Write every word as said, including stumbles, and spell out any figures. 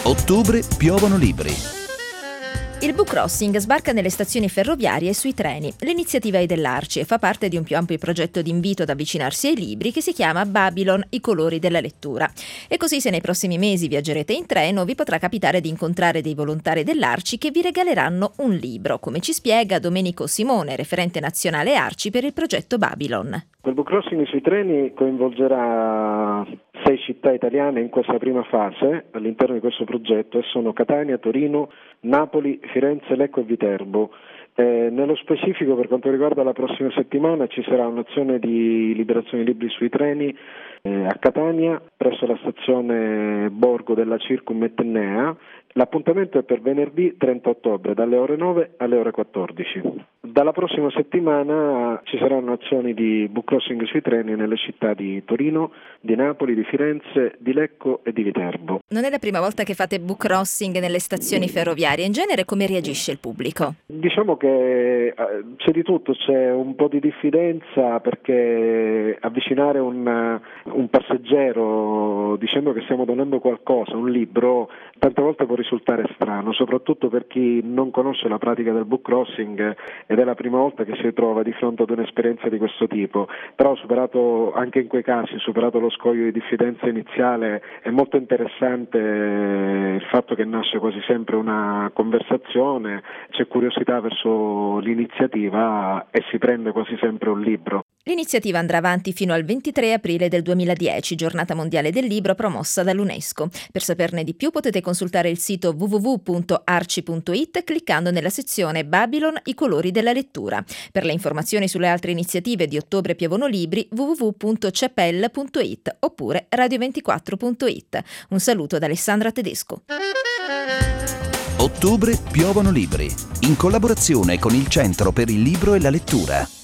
Ottobre piovono libri. Il book crossing sbarca nelle stazioni ferroviarie e sui treni. L'iniziativa è dell'Arci e fa parte di un più ampio progetto di invito ad avvicinarsi ai libri che si chiama Babylon, i colori della lettura. E così, se nei prossimi mesi viaggerete in treno, vi potrà capitare di incontrare dei volontari dell'Arci che vi regaleranno un libro, come ci spiega Domenico Simone, referente nazionale Arci per il progetto Babylon. Il book crossing sui treni coinvolgerà sei città italiane in questa prima fase all'interno di questo progetto e sono Catania, Torino, Napoli, Firenze, Lecco e Viterbo. Eh, nello specifico, per quanto riguarda la prossima settimana, ci sarà un'azione di liberazione libri sui treni eh, a Catania presso la stazione Borgo della Circum Etnea. L'appuntamento è per venerdì trenta ottobre dalle ore nove alle ore quattordici. Dalla prossima settimana ci saranno azioni di book crossing sui treni nelle città di Torino, di Napoli, di Firenze, di Lecco e di Viterbo. Non è la prima volta che fate book crossing nelle stazioni ferroviarie. In genere come reagisce il pubblico? Diciamo che eh, c'è di tutto, c'è un po' di diffidenza perché avvicinare un, un passeggero dicendo che stiamo donando qualcosa, un libro, tante volte può risultare strano, soprattutto per chi non conosce la pratica del book crossing ed è la prima volta che si trova di fronte ad un'esperienza di questo tipo. Però superato anche in quei casi, superato lo scoglio di diffidenza iniziale, è molto interessante il fatto che nasce quasi sempre una conversazione, c'è curiosità verso l'iniziativa e si prende quasi sempre un libro. L'iniziativa andrà avanti fino al ventitré aprile del duemiladieci, giornata mondiale del libro promossa dall'UNESCO. Per saperne di più potete consultare il sito w w w punto arci punto i t cliccando nella sezione Babylon, i colori della lettura. Per le informazioni sulle altre iniziative di Ottobre piovono libri, w w w punto cepel punto i t oppure radio ventiquattro punto i t. Un saluto da Alessandra Tedesco. Ottobre piovono libri, in collaborazione con il Centro per il Libro e la Lettura.